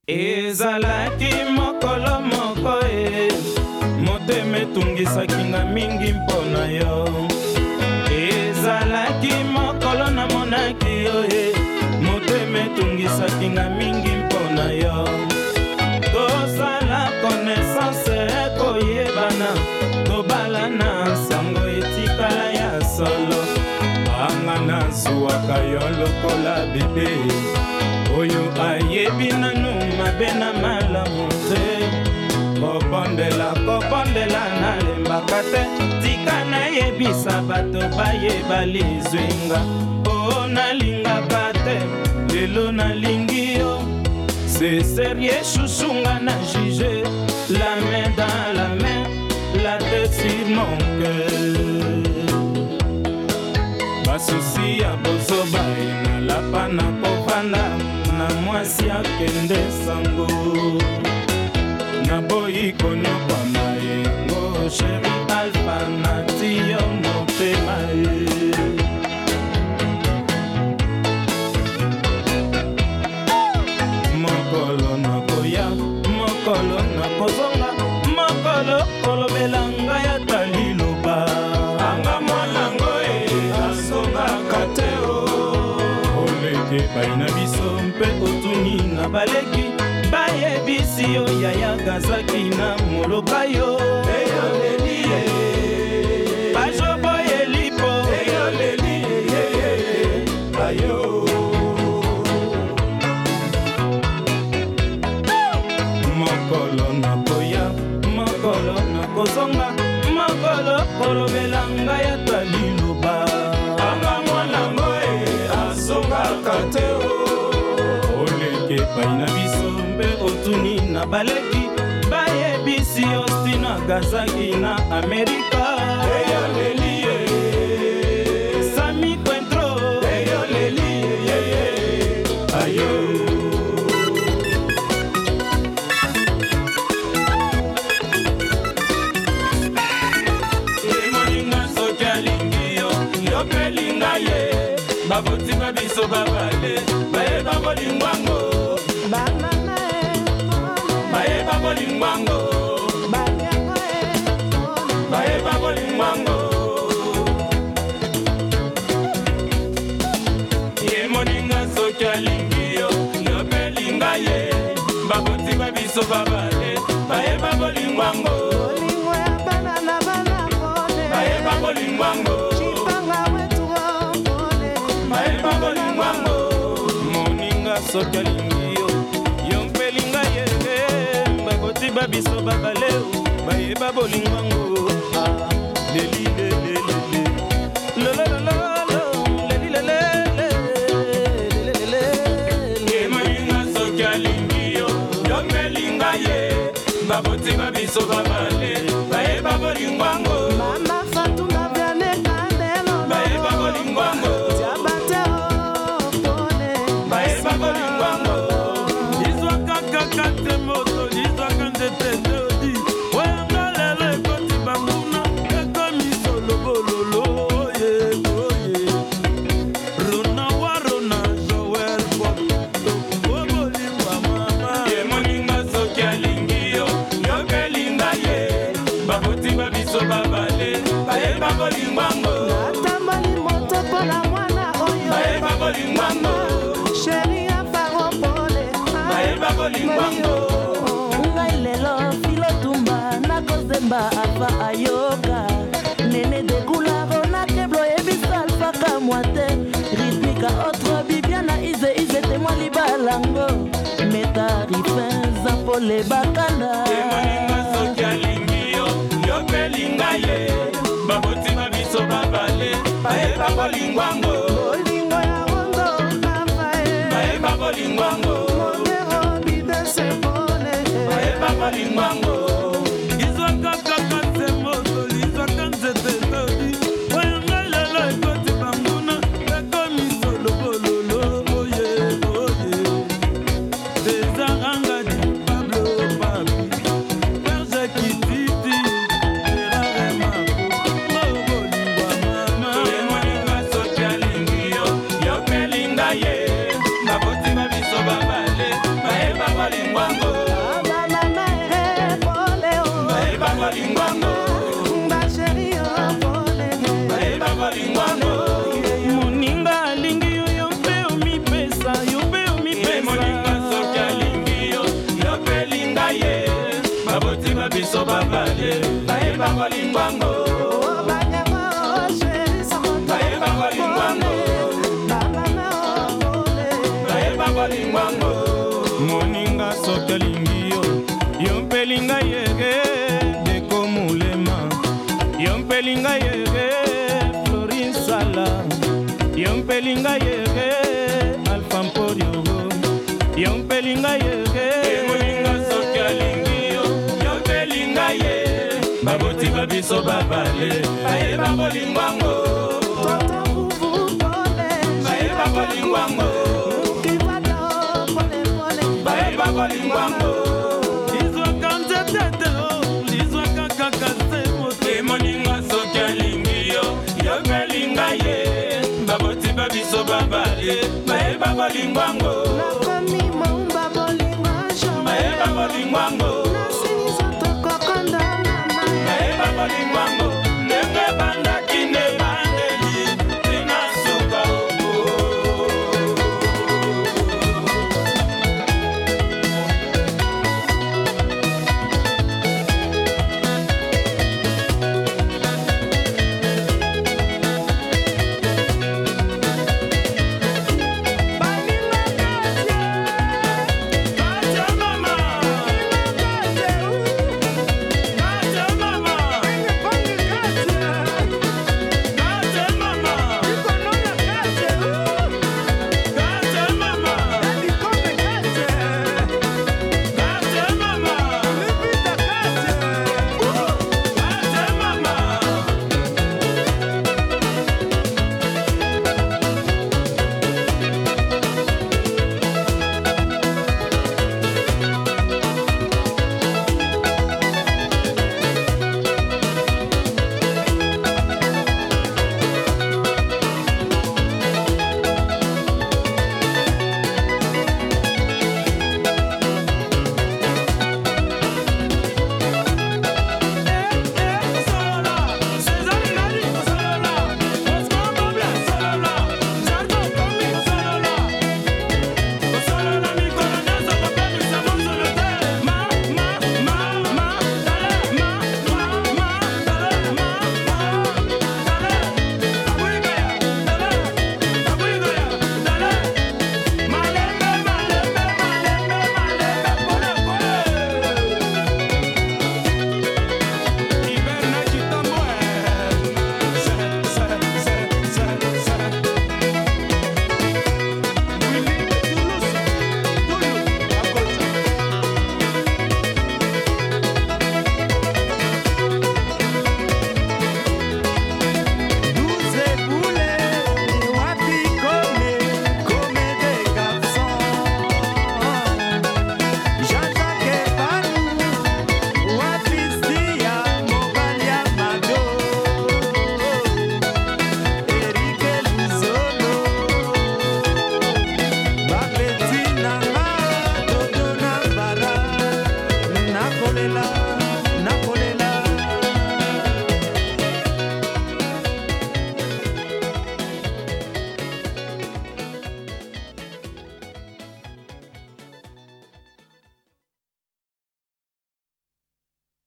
ezalaki mokolo moko motema etungisaki nga mingi mpona yo. Ezalaki mokolo namonaki yo motema etungisaki nga mingi mpona yo. Tosala connaissance ekoyebana tobalana sango etikala ya solo. Anga nazuwaka yo lokola bebe oyo ayebi nanu mabe na malamu te. Kobondela nalembaka te, tika nayebisa bato bayeba lizwinga. O nalingaka te, lelo nalingi yo. C'est sérieux chouchunga na juge, la main dans la main, la tête sur mon cœur. Basusi ya bozoba enalapa na kovanda na mwasi akende sango. Naboyi konyokwa mayengo Chéri Alpha nati yo motema mokolo nakoya, mokolo nakozonga, mokolo kolobelanga ya taliloba. Anga mwanango asongaka te o oleke bai na biso mpe otuni na baleki bayebisi yo yaya gazaki na moloka yo. Eyoleli bajoboye lipo eyoleli bayo mokolo nakoya, mokolo nakozonga, mokolo kolobelanga ya taliloba. Anga mwanango asongaka te o oleke bai na biso mpe otuni na baleki bayebisi yo Stina Gazaki na Amerika. Eyoleli Sami Kwentro eyoleli ayo emoninga soki alingi yo yopelinga ye baboti babiso babale bayeba bolingwango bayeba bolingwango bayeba bolingwango ye moninga soki alingi yo yopelinga ye baboti babiso babale bayeba bolingwango bayeba bolingwango bayeba bolingwango moninga soki alingi yo yompelinga ye baboti babiso babale bayeba bolingwango leli leli moninga soki alingi yo yopelinga ye baboti babiso babale bayeba bolingwango bayeba bolingwango bayeba bolingwango izwaka kaka te moto izwaka nzete ndodi wanga lelo ekoti banguna ekomi solobololo oye rona wa rona joel pop tokobolingwa mama ye moninga soki alingi yo yokelinga ye baboti babiso babale bayeba bolingwango natambali moto mpona mwana oyo bayeba bolingwango Chéri Afaropole bayeba bolingwango ngai lelo filotumba nakozemba afa ayoka nene dekularo nakeblo yebisa alfaka mwate ritmika otre bibiana ize temwa libalango metarifin zapole bakanda emoninga soki alingi yo yopelinga ye baboti babiso babale bayeba bolingwango bolingo ya rondo bayeba bolingwango modero bidesepole bayeba bolingwango izwaka kaka te moto izwaka nzete ndodi oyanga lelo ekoti banguna ekomi solobololo oye dezarangadi Pablo Papi Perge Kititi erare mako mobolingwa mama emoninga soki alingi yo yopelinga ye baboti babiso babale bolingwango bamama pole bayeba bolingwango basheri pole bayeba bolingwango moninga alingi yo mpe omipesa yo mpe omipesa moninga soki alingi yo yo mpe linga ye babotima biso babale bayeba bolingwango bayeba bolingwango moninga soki alingi yo yo mpe linga yege deko mulema yo mpe linga yege Florin Sala yo mpe linga yege Alpha Mpodiogo yo mpe linga yege moninga soki alingi yo yo mpe linga ye baboti babiso babale bayeba bolingwango bayeba bolingwango bayeba bolingwango lizwaka nzetete lizwaka kaka se mote moninga soki alingi yo yo mpe linga ye baboti babiso babale bayeba bolingwango bayeba bolingwango